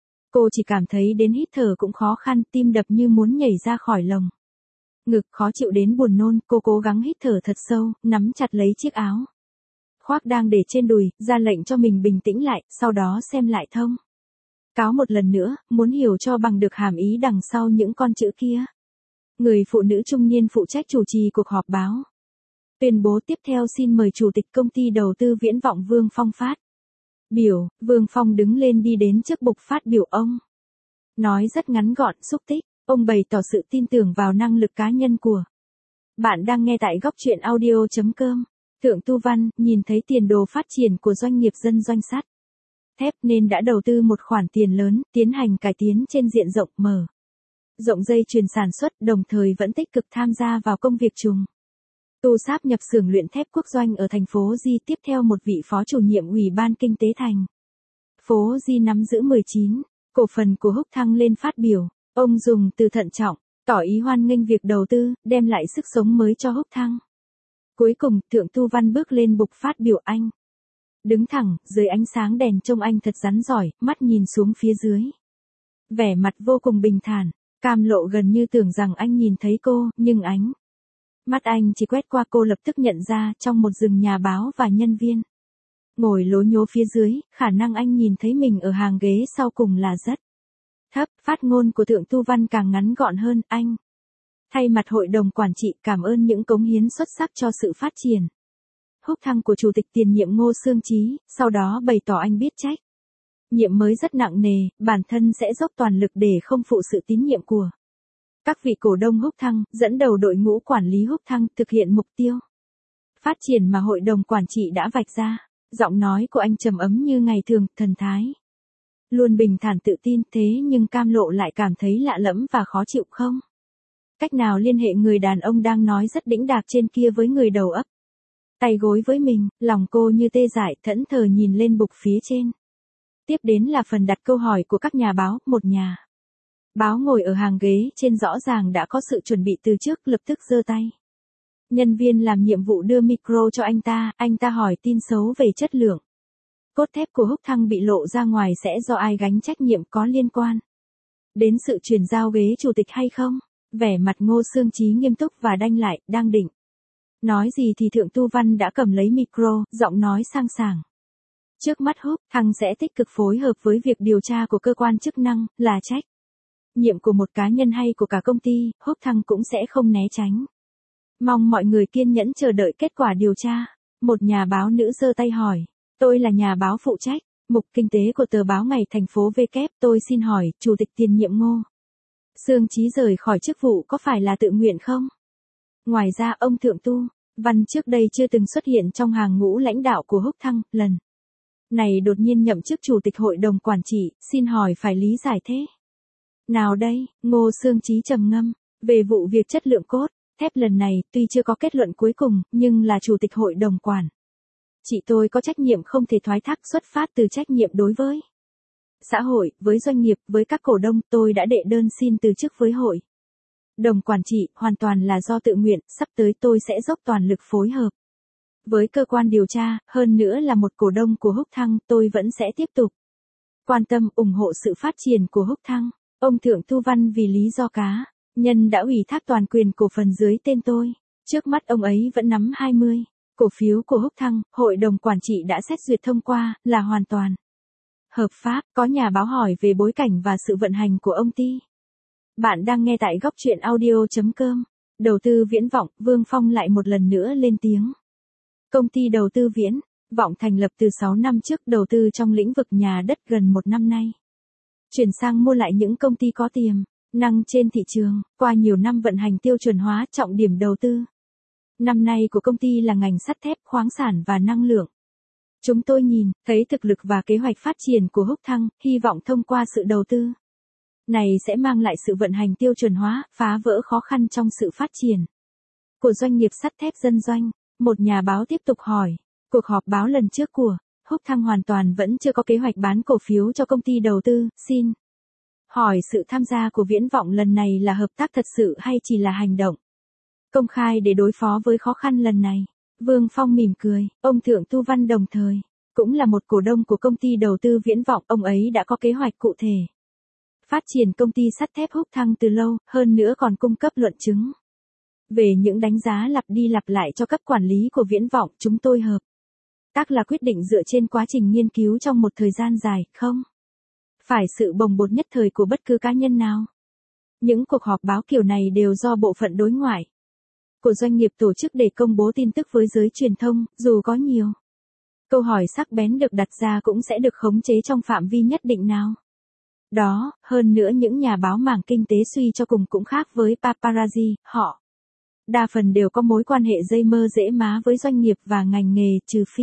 cô chỉ cảm thấy đến hít thở cũng khó khăn, tim đập như muốn nhảy ra khỏi lồng ngực, khó chịu đến buồn nôn. Cô cố gắng hít thở thật sâu, nắm chặt lấy chiếc áo khoác đang để trên đùi, ra lệnh cho mình bình tĩnh lại, sau đó xem lại thông cáo một lần nữa, muốn hiểu cho bằng được hàm ý đằng sau những con chữ kia. Người phụ nữ trung niên phụ trách chủ trì cuộc họp báo tuyên bố tiếp theo, xin mời chủ tịch công ty đầu tư Viễn Vọng Vương Phong phát biểu. Vương Phong đứng lên đi đến trước bục phát biểu, ông nói rất ngắn gọn, xúc tích. Ông bày tỏ sự tin tưởng vào năng lực cá nhân của bạn. Đang nghe tại góc truyện audio chấm com. Thượng Tu Văn nhìn thấy tiền đồ phát triển của doanh nghiệp dân doanh sắt thép nên đã đầu tư một khoản tiền lớn, tiến hành cải tiến trên diện rộng, mở rộng dây chuyền sản xuất, đồng thời vẫn tích cực tham gia vào công việc trùng tu sáp nhập xưởng luyện thép quốc doanh ở thành phố Di. Tiếp theo, một vị phó chủ nhiệm Ủy ban Kinh tế thành phố Di nắm giữ mười chín cổ phần của Húc Thăng lên phát biểu. Ông dùng từ thận trọng, tỏ ý hoan nghênh việc đầu tư, đem lại sức sống mới cho Húc Thăng. Cuối cùng, Thượng Tu Văn bước lên bục phát biểu. Anh đứng thẳng, dưới ánh sáng đèn trông anh thật rắn giỏi, mắt nhìn xuống phía dưới, vẻ mặt vô cùng bình thản. Cam Lộ gần như tưởng rằng anh nhìn thấy cô, nhưng ánh mắt anh chỉ quét qua cô, lập tức nhận ra, trong một rừng nhà báo và nhân viên ngồi lố nhố phía dưới, khả năng anh nhìn thấy mình ở hàng ghế sau cùng là rất thấp. Phát ngôn của Thượng Tu Văn càng ngắn gọn hơn. Anh thay mặt hội đồng quản trị cảm ơn những cống hiến xuất sắc cho sự phát triển Húc Thăng của chủ tịch tiền nhiệm Ngô Sương Chí, sau đó bày tỏ anh biết trách nhiệm mới rất nặng nề, bản thân sẽ dốc toàn lực để không phụ sự tín nhiệm của các vị cổ đông Húc Thăng, dẫn đầu đội ngũ quản lý Húc Thăng thực hiện mục tiêu phát triển mà hội đồng quản trị đã vạch ra. Giọng nói của anh trầm ấm như ngày thường, thần thái luôn bình thản tự tin, thế nhưng Cam Lộ lại cảm thấy lạ lẫm và khó chịu, không cách nào liên hệ người đàn ông đang nói rất đĩnh đạc trên kia với người đầu ấp tay gối với mình. Lòng cô như tê dại, thẫn thờ nhìn lên bục phía trên. Tiếp đến là phần đặt câu hỏi của các nhà báo. Một nhà báo ngồi ở hàng ghế trên rõ ràng đã có sự chuẩn bị từ trước, lập tức giơ tay. Nhân viên làm nhiệm vụ đưa micro cho anh ta, anh ta hỏi tin xấu về chất lượng cốt thép của Húc Thăng bị lộ ra ngoài sẽ do ai gánh trách nhiệm, có liên quan đến sự chuyển giao ghế chủ tịch hay không? Vẻ mặt Ngô Sương Chí nghiêm túc và đanh lại, đang định nói gì thì Thượng Tu Văn đã cầm lấy micro, giọng nói sang sảng. Trước mắt Húc Thăng sẽ tích cực phối hợp với việc điều tra của cơ quan chức năng, là trách nhiệm của một cá nhân hay của cả công ty, Húc Thăng cũng sẽ không né tránh. Mong mọi người kiên nhẫn chờ đợi kết quả điều tra. Một nhà báo nữ giơ tay hỏi, tôi là nhà báo phụ trách mục kinh tế của tờ báo Ngày thành phố W, tôi xin hỏi, chủ tịch tiền nhiệm Ngô Sương Chí rời khỏi chức vụ có phải là tự nguyện không? Ngoài ra, ông Thượng Tu Văn trước đây chưa từng xuất hiện trong hàng ngũ lãnh đạo của Húc Thăng, lần này đột nhiên nhậm chức chủ tịch hội đồng quản trị, xin hỏi phải lý giải thế nào đây? Ngô Sương Chí trầm ngâm, về vụ việc chất lượng cốt thép lần này, tuy chưa có kết luận cuối cùng, nhưng là chủ tịch hội đồng quản chị tôi có trách nhiệm không thể thoái thác, xuất phát từ trách nhiệm đối với xã hội, với doanh nghiệp, với các cổ đông. Tôi đã đệ đơn xin từ chức với hội đồng quản trị, hoàn toàn là do tự nguyện. Sắp tới tôi sẽ dốc toàn lực phối hợp với cơ quan điều tra, hơn nữa là một cổ đông của Húc Thăng, tôi vẫn sẽ tiếp tục quan tâm, ủng hộ sự phát triển của Húc Thăng. Ông Thượng Tu Văn vì lý do cá nhân đã ủy thác toàn quyền cổ phần dưới tên tôi. Trước mắt ông ấy vẫn nắm hai mươi cổ phiếu của Húc Thăng, hội đồng quản trị đã xét duyệt thông qua, là hoàn toàn hợp pháp. Có nhà báo hỏi về bối cảnh và sự vận hành của ông ty. Bạn đang nghe tại góc truyện audio chấm com. Đầu tư Viễn Vọng, Vương Phong lại một lần nữa lên tiếng. Công ty đầu tư Viễn Vọng thành lập từ sáu năm trước, đầu tư trong lĩnh vực nhà đất gần một năm nay. Chuyển sang mua lại những công ty có tiềm năng trên thị trường. Qua nhiều năm vận hành tiêu chuẩn hóa, trọng điểm đầu tư năm nay của công ty là ngành sắt thép, khoáng sản và năng lượng. Chúng tôi nhìn thấy thực lực và kế hoạch phát triển của Húc Thăng, hy vọng thông qua sự đầu tư Này sẽ mang lại sự vận hành tiêu chuẩn hóa, phá vỡ khó khăn trong sự phát triển của doanh nghiệp sắt thép dân doanh. Một nhà báo tiếp tục hỏi, cuộc họp báo lần trước của Húc Thăng hoàn toàn vẫn chưa có kế hoạch bán cổ phiếu cho công ty đầu tư, xin hỏi sự tham gia của Viễn Vọng lần này là hợp tác thật sự hay chỉ là hành động công khai để đối phó với khó khăn lần này? Vương Phong mỉm cười, ông Thượng Tu Văn đồng thời cũng là một cổ đông của công ty đầu tư Viễn Vọng, ông ấy đã có kế hoạch cụ thể phát triển công ty sắt thép Húc Thăng từ lâu, hơn nữa còn cung cấp luận chứng về những đánh giá lặp đi lặp lại cho cấp quản lý của Viễn Vọng. Chúng tôi hợp tác là quyết định dựa trên quá trình nghiên cứu trong một thời gian dài, không phải sự bồng bột nhất thời của bất cứ cá nhân nào. Những cuộc họp báo kiểu này đều do bộ phận đối ngoại của doanh nghiệp tổ chức để công bố tin tức với giới truyền thông, dù có nhiều câu hỏi sắc bén được đặt ra cũng sẽ được khống chế trong phạm vi nhất định nào đó. Hơn nữa những nhà báo mảng kinh tế suy cho cùng cũng khác với paparazzi, họ đa phần đều có mối quan hệ dây mơ dễ má với doanh nghiệp và ngành nghề, trừ phi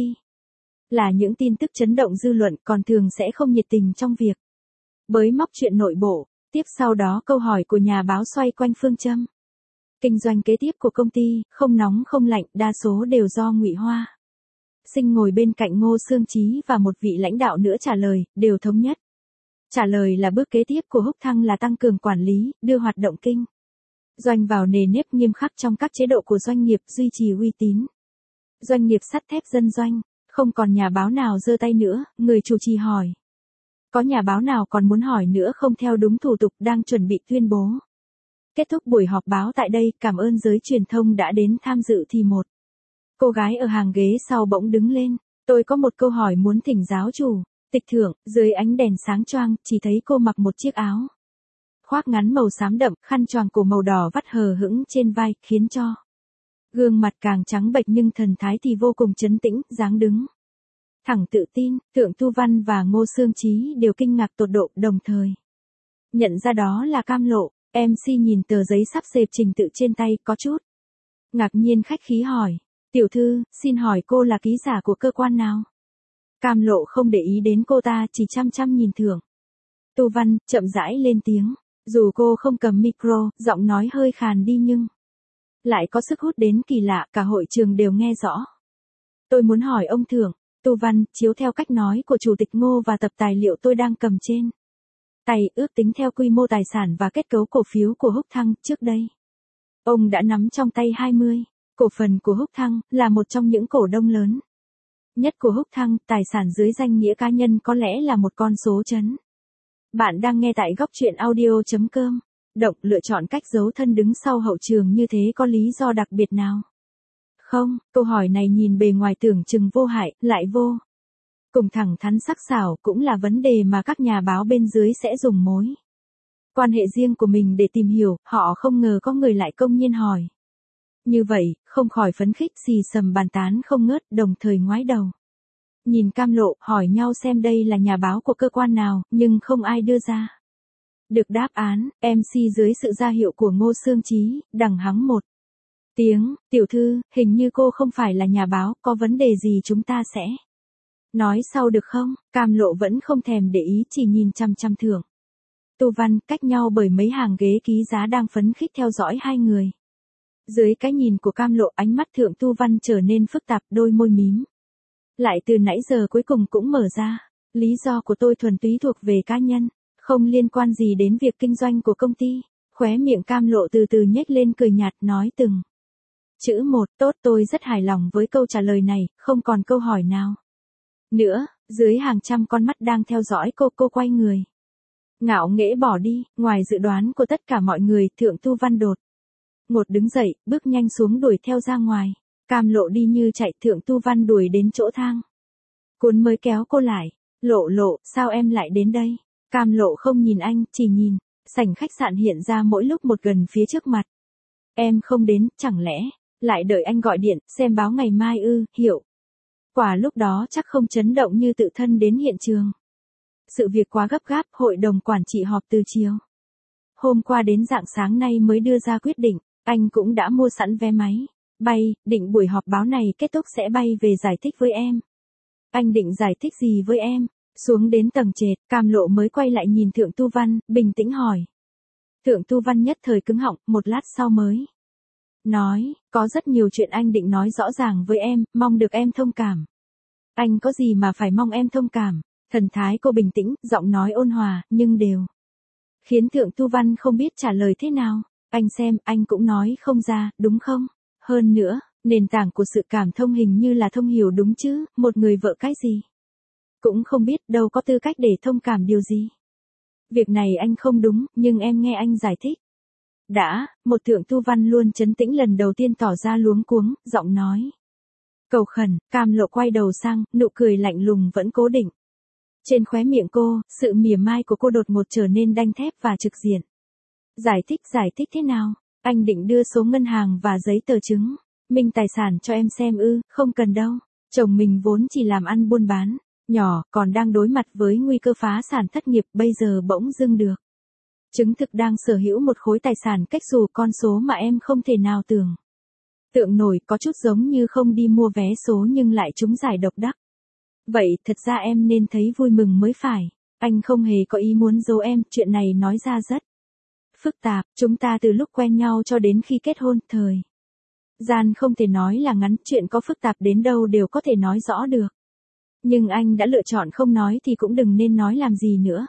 là những tin tức chấn động dư luận, còn thường sẽ không nhiệt tình trong việc bới móc chuyện nội bộ. Tiếp sau đó câu hỏi của nhà báo xoay quanh phương châm kinh doanh kế tiếp của công ty, không nóng không lạnh, đa số đều do Ngụy Hoa Sinh ngồi bên cạnh Ngô Xương Chí và một vị lãnh đạo nữa trả lời, đều thống nhất. Trả lời là bước kế tiếp của Húc Thăng là tăng cường quản lý, đưa hoạt động kinh doanh vào nề nếp nghiêm khắc trong các chế độ của doanh nghiệp, duy trì uy tín doanh nghiệp sắt thép dân doanh. Không còn nhà báo nào giơ tay nữa, người chủ trì hỏi. Có nhà báo nào còn muốn hỏi nữa không? Theo đúng thủ tục đang chuẩn bị tuyên bố kết thúc buổi họp báo tại đây, cảm ơn giới truyền thông đã đến tham dự thì một cô gái ở hàng ghế sau bỗng đứng lên. Tôi có một câu hỏi muốn thỉnh giáo chủ tịch thượng. Dưới ánh đèn sáng choang, chỉ thấy cô mặc một chiếc áo khoác ngắn màu xám đậm, khăn choàng cổ màu đỏ vắt hờ hững trên vai, khiến cho gương mặt càng trắng bệch nhưng thần thái thì vô cùng trấn tĩnh, dáng đứng thẳng tự tin. Thượng Tu Văn và Ngô Xương Chí đều kinh ngạc tột độ, đồng thời nhận ra đó là Cam Lộ. em xê nhìn tờ giấy sắp xếp trình tự trên tay, có chút ngạc nhiên khách khí hỏi, tiểu thư, xin hỏi cô là ký giả của cơ quan nào? Cam Lộ không để ý đến cô ta, chỉ chăm chăm nhìn Thượng Tu Văn, chậm rãi lên tiếng. Dù cô không cầm micro, giọng nói hơi khàn đi nhưng lại có sức hút đến kỳ lạ, cả hội trường đều nghe rõ. Tôi muốn hỏi ông Thượng Tu Văn, chiếu theo cách nói của Chủ tịch Ngô và tập tài liệu tôi đang cầm trên tay, ước tính theo quy mô tài sản và kết cấu cổ phiếu của Húc Thăng, trước đây ông đã nắm trong tay hai mươi cổ phần của Húc Thăng, là một trong những cổ đông lớn nhất của Húc Thăng. Tài sản dưới danh nghĩa cá nhân có lẽ là một con số chấn. Bạn đang nghe tại góc truyện audio.com. Động lựa chọn cách giấu thân đứng sau hậu trường như thế có lý do đặc biệt nào? Không, câu hỏi này nhìn bề ngoài tưởng chừng vô hại, lại vô cùng thẳng thắn sắc sảo, cũng là vấn đề mà các nhà báo bên dưới sẽ dùng mối quan hệ riêng của mình để tìm hiểu. Họ không ngờ có người lại công nhiên hỏi như vậy, không khỏi phấn khích, xì xầm bàn tán không ngớt, đồng thời ngoái đầu nhìn Cam Lộ, hỏi nhau xem đây là nhà báo của cơ quan nào, nhưng không ai đưa ra được đáp án. em xê dưới sự ra hiệu của Ngô Xương Chí, đằng hắng một tiếng, tiểu thư, hình như cô không phải là nhà báo, có vấn đề gì chúng ta sẽ nói sau được không? Cam Lộ vẫn không thèm để ý, chỉ nhìn chăm chăm Thượng Tu Văn, cách nhau bởi mấy hàng ghế ký giá đang phấn khích theo dõi hai người. Dưới cái nhìn của Cam Lộ, ánh mắt Thượng Tu Văn trở nên phức tạp, đôi môi mím lại từ nãy giờ cuối cùng cũng mở ra. Lý do của tôi thuần túy thuộc về cá nhân, không liên quan gì đến việc kinh doanh của công ty. Khóe miệng Cam Lộ từ từ nhếch lên cười nhạt, nói từng chữ một. Tốt, tôi rất hài lòng với câu trả lời này, không còn câu hỏi nào nữa. Dưới hàng trăm con mắt đang theo dõi cô, cô quay người ngạo nghễ bỏ đi. Ngoài dự đoán của tất cả mọi người, Thượng Tu Văn đột ngột đứng dậy, bước nhanh xuống đuổi theo ra ngoài. Cam Lộ đi như chạy, Thượng Tu Văn đuổi đến chỗ thang cuốn mới kéo cô lại. Lộ Lộ, sao em lại đến đây? Cam Lộ không nhìn anh, chỉ nhìn sảnh khách sạn hiện ra mỗi lúc một gần phía trước mặt. Em không đến, chẳng lẽ lại đợi anh gọi điện, xem báo ngày mai ư? Hiểu. Quả lúc đó chắc không chấn động như tự thân đến hiện trường. Sự việc quá gấp gáp, hội đồng quản trị họp từ chiều hôm qua đến rạng sáng nay mới đưa ra quyết định. Anh cũng đã mua sẵn vé máy bay, định buổi họp báo này kết thúc sẽ bay về giải thích với em. Anh định giải thích gì với em? Xuống đến tầng trệt, Cam Lộ mới quay lại nhìn Thượng Tu Văn, bình tĩnh hỏi. Thượng Tu Văn nhất thời cứng họng, một lát sau mới nói, có rất nhiều chuyện anh định nói rõ ràng với em, mong được em thông cảm. Anh có gì mà phải mong em thông cảm? Thần thái cô bình tĩnh, giọng nói ôn hòa, nhưng đều khiến Thượng Tu Văn không biết trả lời thế nào. Anh xem, anh cũng nói không ra, đúng không? Hơn nữa, nền tảng của sự cảm thông hình như là thông hiểu đúng chứ, một người vợ cái gì? Cũng không biết, đâu có tư cách để thông cảm điều gì. Việc này anh không đúng, nhưng em nghe anh giải thích. Đã, một Thượng Tu Văn luôn trấn tĩnh lần đầu tiên tỏ ra luống cuống, giọng nói cầu khẩn. Cam Lộ quay đầu sang, nụ cười lạnh lùng vẫn cố định. Trên khóe miệng cô, sự mỉa mai của cô đột ngột trở nên đanh thép và trực diện. Giải thích, giải thích thế nào? Anh định đưa số ngân hàng và giấy tờ chứng minh tài sản cho em xem ư? Không cần đâu. Chồng mình vốn chỉ làm ăn buôn bán nhỏ, còn đang đối mặt với nguy cơ phá sản thất nghiệp, bây giờ bỗng dưng được chứng thực đang sở hữu một khối tài sản cách xù con số mà em không thể nào tưởng tượng nổi, có chút giống như không đi mua vé số nhưng lại trúng giải độc đắc. Vậy thật ra em nên thấy vui mừng mới phải. Anh không hề có ý muốn giấu em, chuyện này nói ra rất phức tạp. Chúng ta từ lúc quen nhau cho đến khi kết hôn, thời gian không thể nói là ngắn, chuyện có phức tạp đến đâu đều có thể nói rõ được. Nhưng anh đã lựa chọn không nói thì cũng đừng nên nói làm gì nữa.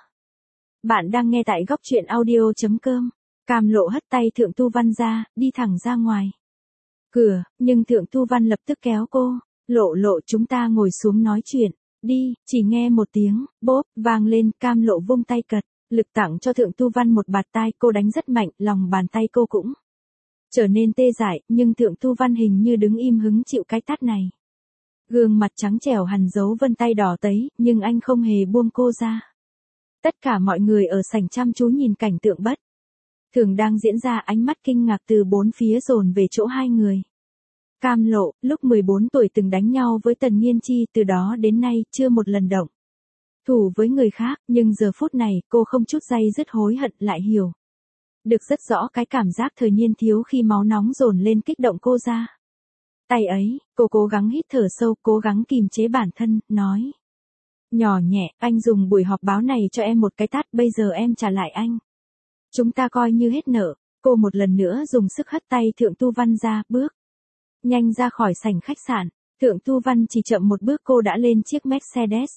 Bạn đang nghe tại góc truyện audio chấm com. Cam Lộ hất tay Thượng Tu Văn ra, đi thẳng ra ngoài cửa, nhưng Thượng Tu Văn lập tức kéo cô. Lộ Lộ, chúng ta ngồi xuống nói chuyện đi. Chỉ nghe một tiếng bốp vang lên, Cam Lộ vung tay cật lực tặng cho Thượng Tu Văn một bạt tai. Cô đánh rất mạnh, lòng bàn tay cô cũng trở nên tê dại, nhưng Thượng Tu Văn hình như đứng im hứng chịu cái tát này. Gương mặt trắng trẻo hằn dấu vân tay đỏ tấy, nhưng anh không hề buông cô ra. Tất cả mọi người ở sảnh chăm chú nhìn cảnh tượng bất thường đang diễn ra, ánh mắt kinh ngạc từ bốn phía dồn về chỗ hai người. Cam Lộ, lúc mười bốn tuổi từng đánh nhau với Tần Nghiên Chi, từ đó đến nay chưa một lần động thủ với người khác, nhưng giờ phút này cô không chút day dứt hối hận, lại hiểu được rất rõ cái cảm giác thời niên thiếu khi máu nóng dồn lên kích động cô ra. Tay ấy, cô cố gắng hít thở sâu, cố gắng kìm chế bản thân, nói nhỏ nhẹ, anh dùng buổi họp báo này cho em một cái tát, bây giờ em trả lại anh. Chúng ta coi như hết nợ. Cô một lần nữa dùng sức hất tay Thượng Tu Văn ra, bước nhanh ra khỏi sảnh khách sạn. Thượng Tu Văn chỉ chậm một bước cô đã lên chiếc Mercedes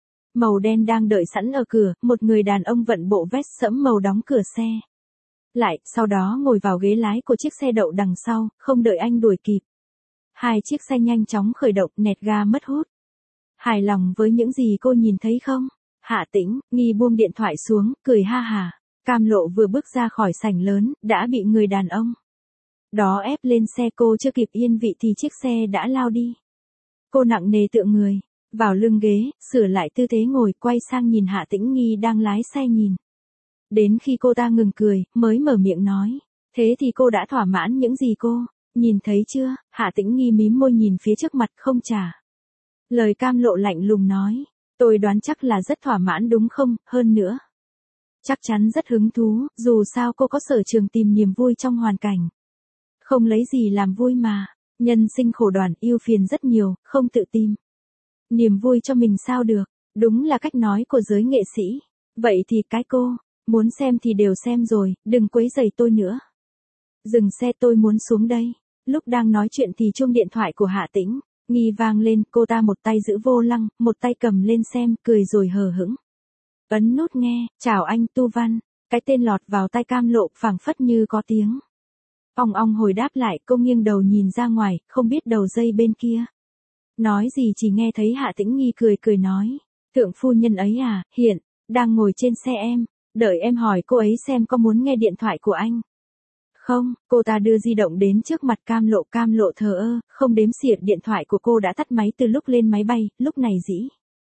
màu đen đang đợi sẵn ở cửa, một người đàn ông vận bộ vest sẫm màu đóng cửa xe lại, sau đó ngồi vào ghế lái của chiếc xe đậu đằng sau, không đợi anh đuổi kịp. Hai chiếc xe nhanh chóng khởi động, nẹt ga mất hút. Hài lòng với những gì cô nhìn thấy không? Hạ Tĩnh Nghi buông điện thoại xuống, cười ha hà. Cam Lộ vừa bước ra khỏi sảnh lớn, đã bị người đàn ông đó ép lên xe, cô chưa kịp yên vị thì chiếc xe đã lao đi. Cô nặng nề tựa người vào lưng ghế, sửa lại tư thế ngồi, quay sang nhìn Hạ Tĩnh Nghi đang lái xe, nhìn đến khi cô ta ngừng cười, mới mở miệng nói, thế thì cô đã thỏa mãn những gì cô nhìn thấy chưa? Hạ Tĩnh Nghi mím môi nhìn phía trước mặt, không trả lời. Cam Lộ lạnh lùng nói, tôi đoán chắc là rất thỏa mãn đúng không? Hơn nữa, chắc chắn rất hứng thú, dù sao cô có sở trường tìm niềm vui trong hoàn cảnh không lấy gì làm vui mà. Nhân sinh khổ đoàn, yêu phiền rất nhiều, không tự tìm niềm vui cho mình sao được. Đúng là cách nói của giới nghệ sĩ. Vậy thì cái cô muốn xem thì đều xem rồi, đừng quấy rầy tôi nữa. Dừng xe, tôi muốn xuống đây. Lúc đang nói chuyện thì chuông điện thoại của Hạ Tĩnh Nghi vang lên, cô ta một tay giữ vô lăng, một tay cầm lên xem, cười rồi hờ hững ấn nút nghe. Chào anh Tu Văn. Cái tên lọt vào tai Cam Lộ, phảng phất như có tiếng ong ong hồi đáp lại. Cô nghiêng đầu nhìn ra ngoài, không biết đầu dây bên kia nói gì, chỉ nghe thấy Hạ Tĩnh Nghi cười cười nói, Thượng phu nhân ấy à, hiện đang ngồi trên xe em, đợi em hỏi cô ấy xem có muốn nghe điện thoại của anh không. Cô ta đưa di động đến trước mặt Cam Lộ. Cam Lộ thờ ơ, không đếm xỉa, điện thoại của cô đã tắt máy từ lúc lên máy bay, lúc này dĩ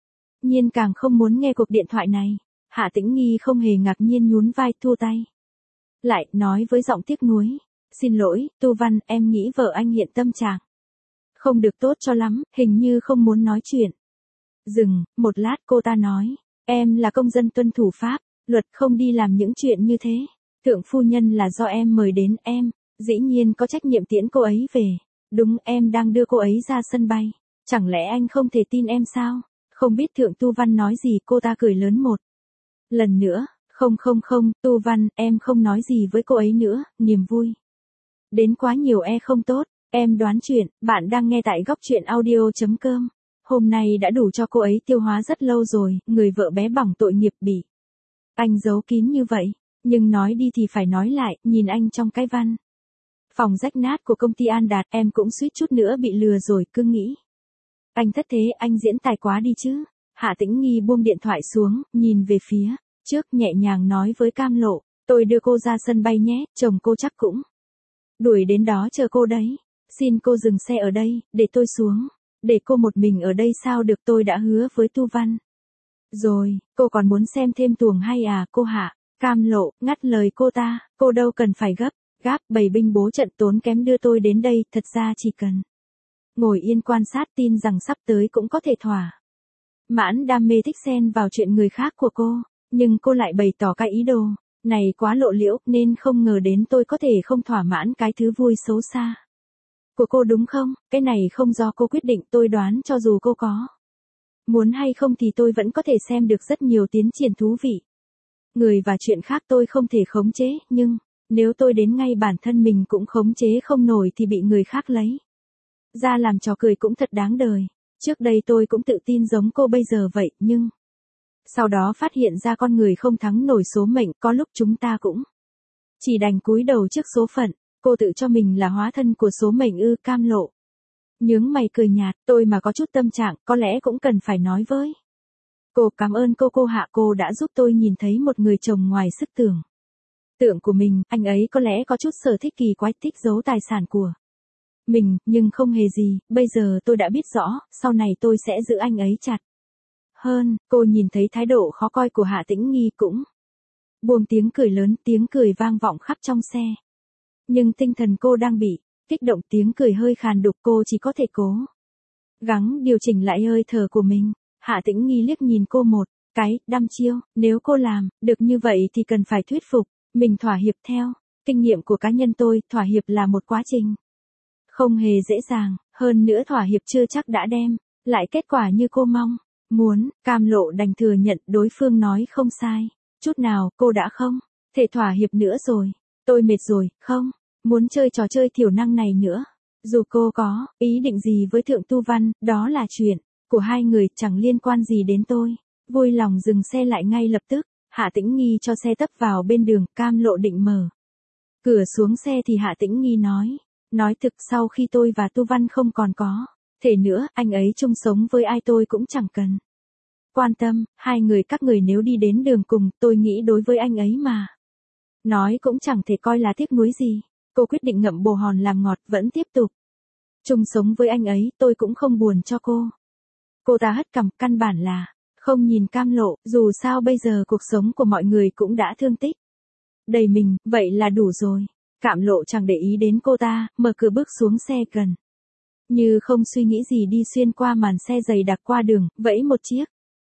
nhiên càng không muốn nghe cuộc điện thoại này. Hạ Tĩnh Nghi không hề ngạc nhiên, nhún vai, thua tay lại, nói với giọng tiếc nuối, xin lỗi, Tu Văn, em nghĩ vợ anh hiện tâm trạng không được tốt cho lắm, hình như không muốn nói chuyện. Dừng một lát, cô ta nói, em là công dân tuân thủ pháp luật, không đi làm những chuyện như thế. Thượng phu nhân là do em mời đến, em dĩ nhiên có trách nhiệm tiễn cô ấy về. Đúng, em đang đưa cô ấy ra sân bay. Chẳng lẽ anh không thể tin em sao? Không biết Thượng Tu Văn nói gì, cô ta cười lớn một lần nữa, không không không, Tu Văn, em không nói gì với cô ấy nữa, niềm vui đến quá nhiều e không tốt, em đoán chuyện, bạn đang nghe tại góc truyện audio.com. Hôm nay đã đủ cho cô ấy tiêu hóa rất lâu rồi, người vợ bé bỏng tội nghiệp bị anh giấu kín như vậy, nhưng nói đi thì phải nói lại, nhìn anh trong cái văn phòng rách nát của công ty An Đạt, em cũng suýt chút nữa bị lừa rồi, cứ nghĩ anh thất thế, anh diễn tài quá đi chứ. Hạ Tĩnh Nghi buông điện thoại xuống, nhìn về phía trước, nhẹ nhàng nói với Cam Lộ, tôi đưa cô ra sân bay nhé, chồng cô chắc cũng đuổi đến đó chờ cô đấy. Xin cô dừng xe ở đây, để tôi xuống. Để cô một mình ở đây sao được, tôi đã hứa với Tu Văn rồi, cô còn muốn xem thêm tuồng hay à, cô Hạ. Cam Lộ ngắt lời cô ta, cô đâu cần phải gấp gáp bày binh bố trận tốn kém đưa tôi đến đây, thật ra chỉ cần ngồi yên quan sát, tin rằng sắp tới cũng có thể thỏa mãn đam mê thích xen vào chuyện người khác của cô, nhưng cô lại bày tỏ cái ý đồ này quá lộ liễu, nên không ngờ đến tôi có thể không thỏa mãn cái thứ vui xấu xa của cô đúng không? Cái này không do cô quyết định, tôi đoán cho dù cô có muốn hay không thì tôi vẫn có thể xem được rất nhiều tiến triển thú vị. Người và chuyện khác tôi không thể khống chế, nhưng nếu tôi đến ngay bản thân mình cũng khống chế không nổi thì bị người khác lấy ra làm trò cười cũng thật đáng đời. Trước đây tôi cũng tự tin giống cô bây giờ vậy, nhưng sau đó phát hiện ra con người không thắng nổi số mệnh, có lúc chúng ta cũng chỉ đành cúi đầu trước số phận. Cô tự cho mình là hóa thân của số mệnh ư? Cam Lộ nhướng mày cười nhạt, tôi mà có chút tâm trạng, có lẽ cũng cần phải nói với cô. Cảm ơn cô cô Hạ, cô đã giúp tôi nhìn thấy một người chồng ngoài sức tưởng tượng của mình. Anh ấy có lẽ có chút sở thích kỳ quái, thích giấu tài sản của mình, nhưng không hề gì, bây giờ tôi đã biết rõ, sau này tôi sẽ giữ anh ấy chặt hơn. Cô nhìn thấy thái độ khó coi của Hạ Tĩnh Nghi cũng buông tiếng cười lớn, tiếng cười vang vọng khắp trong xe. Nhưng tinh thần cô đang bị kích động, tiếng cười hơi khàn đục, cô chỉ có thể cố gắng điều chỉnh lại hơi thở của mình. Hạ Tĩnh Nghi liếc nhìn cô một cái, đăm chiêu, nếu cô làm được như vậy thì cần phải thuyết phục mình thỏa hiệp theo. Kinh nghiệm của cá nhân tôi, thỏa hiệp là một quá trình không hề dễ dàng, hơn nữa thỏa hiệp chưa chắc đã đem lại kết quả như cô mong muốn. Cam Lộ đành thừa nhận đối phương nói không sai chút nào, cô đã không thể thỏa hiệp nữa rồi. Tôi mệt rồi, không muốn chơi trò chơi thiểu năng này nữa. Dù cô có ý định gì với Thượng Tu Văn, đó là chuyện của hai người, chẳng liên quan gì đến tôi. Vui lòng dừng xe lại ngay lập tức. Hạ Tĩnh Nghi cho xe tấp vào bên đường. Cam Lộ định mở cửa xuống xe thì Hạ Tĩnh Nghi nói, nói thực, sau khi tôi và Tu Văn không còn có thể nữa, anh ấy chung sống với ai tôi cũng chẳng cần quan tâm. Hai người các người nếu đi đến đường cùng, tôi nghĩ đối với anh ấy mà nói cũng chẳng thể coi là tiếc nuối gì. Cô quyết định ngậm bồ hòn làm ngọt, vẫn tiếp tục chung sống với anh ấy, tôi cũng không buồn cho cô. Cô ta hất cằm, căn bản là không nhìn Cam Lộ, dù sao bây giờ cuộc sống của mọi người cũng đã thương tích đầy mình, vậy là đủ rồi. Cam Lộ chẳng để ý đến cô ta, mở cửa bước xuống xe, gần như không suy nghĩ gì đi xuyên qua màn xe dày đặc qua đường, vẫy một chiếc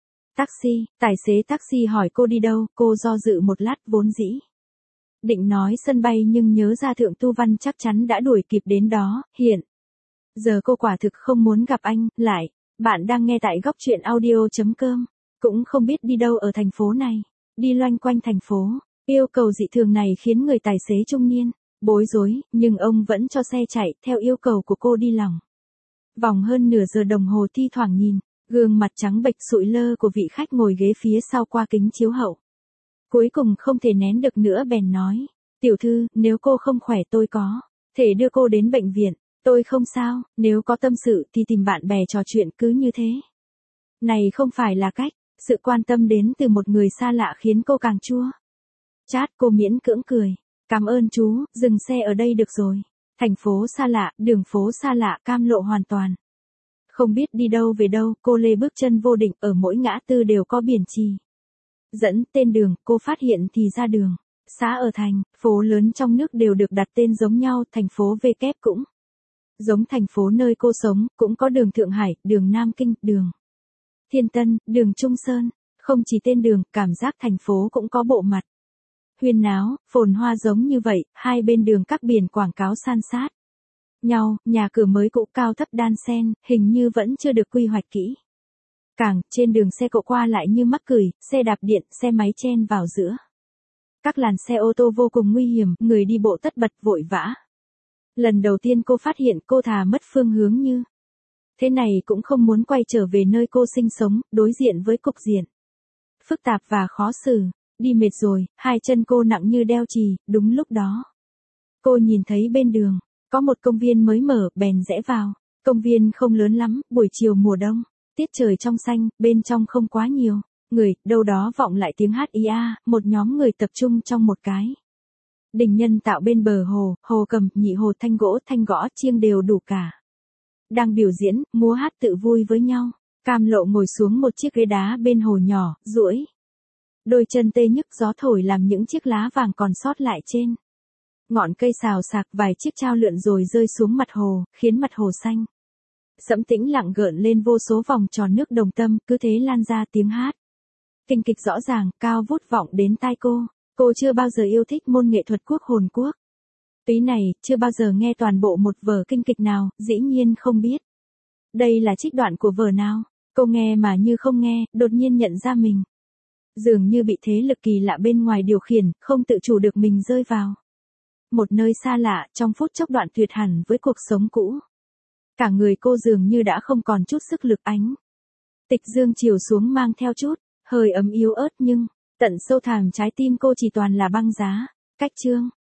taxi. Tài xế taxi hỏi cô đi đâu, cô do dự một lát, vốn dĩ định nói sân bay nhưng nhớ ra Thượng Tu Văn chắc chắn đã đuổi kịp đến đó, hiện giờ cô quả thực không muốn gặp anh. Lại, bạn đang nghe tại góc truyện audio.com, cũng không biết đi đâu ở thành phố này, đi loanh quanh thành phố. Yêu cầu dị thường này khiến người tài xế trung niên bối rối, nhưng ông vẫn cho xe chạy theo yêu cầu của cô đi lòng vòng hơn nửa giờ đồng hồ, thi thoảng nhìn gương mặt trắng bệch sụi lơ của vị khách ngồi ghế phía sau qua kính chiếu hậu. Cuối cùng không thể nén được nữa bèn nói, tiểu thư, nếu cô không khỏe tôi có thể đưa cô đến bệnh viện. Tôi không sao, nếu có tâm sự thì tìm bạn bè trò chuyện, cứ như thế này không phải là cách. Sự quan tâm đến từ một người xa lạ khiến cô càng chua chát. Cô miễn cưỡng cười, cảm ơn chú, dừng xe ở đây được rồi. Thành phố xa lạ, đường phố xa lạ, Cam Lộ hoàn toàn không biết đi đâu về đâu. Cô lê bước chân vô định, ở mỗi ngã tư đều có biển chỉ dẫn tên đường. Cô phát hiện thì ra đường xã ở thành phố lớn trong nước đều được đặt tên giống nhau. Thành phố V kép cũng giống thành phố nơi cô sống, cũng có đường Thượng Hải, đường Nam Kinh, đường Thiên Tân, đường Trung Sơn. Không chỉ tên đường, cảm giác thành phố cũng có bộ mặt huyên náo, phồn hoa giống như vậy. Hai bên đường các biển quảng cáo san sát nhau, nhà cửa mới cũ cao thấp đan xen, hình như vẫn chưa được quy hoạch kỹ Càng, trên đường xe cộ qua lại như mắc cười, xe đạp điện, xe máy chen vào giữa. Các làn xe ô tô vô cùng nguy hiểm, người đi bộ tất bật vội vã. Lần đầu tiên cô phát hiện cô thà mất phương hướng như. Thế này cũng không muốn quay trở về nơi cô sinh sống, đối diện với cục diện phức tạp và khó xử. Đi mệt rồi, hai chân cô nặng như đeo chì, đúng lúc đó. Cô nhìn thấy bên đường, có một công viên mới mở, bèn rẽ vào. Công viên không lớn lắm, buổi chiều mùa đông, tiết trời trong xanh, bên trong không quá nhiều người, đâu đó vọng lại tiếng hát ý a, một nhóm người tập trung trong một cái đình nhân tạo bên bờ hồ, hồ cầm, nhị hồ, thanh gỗ, thanh gõ, chiêng đều đủ cả. Đang biểu diễn, múa hát tự vui với nhau. Cam Lộ ngồi xuống một chiếc ghế đá bên hồ nhỏ, duỗi đôi chân tê nhức, gió thổi làm những chiếc lá vàng còn sót lại trên ngọn cây xào xạc, vài chiếc trao lượn rồi rơi xuống mặt hồ, khiến mặt hồ xanh sẫm tĩnh lặng gợn lên vô số vòng tròn nước đồng tâm, cứ thế lan ra tiếng hát. Kinh kịch rõ ràng, cao vút vọng đến tai cô. Cô chưa bao giờ yêu thích môn nghệ thuật quốc hồn quốc. Tí này, chưa bao giờ nghe toàn bộ một vở kinh kịch nào, dĩ nhiên không biết. Đây là trích đoạn của vở nào. Cô nghe mà như không nghe, đột nhiên nhận ra mình dường như bị thế lực kỳ lạ bên ngoài điều khiển, không tự chủ được mình rơi vào một nơi xa lạ, trong phút chốc đoạn tuyệt hẳn với cuộc sống cũ. Cả người cô dường như đã không còn chút sức lực, ánh tịch dương chiều xuống mang theo chút hơi ấm yếu ớt, nhưng tận sâu thẳm trái tim cô chỉ toàn là băng giá. Cách chương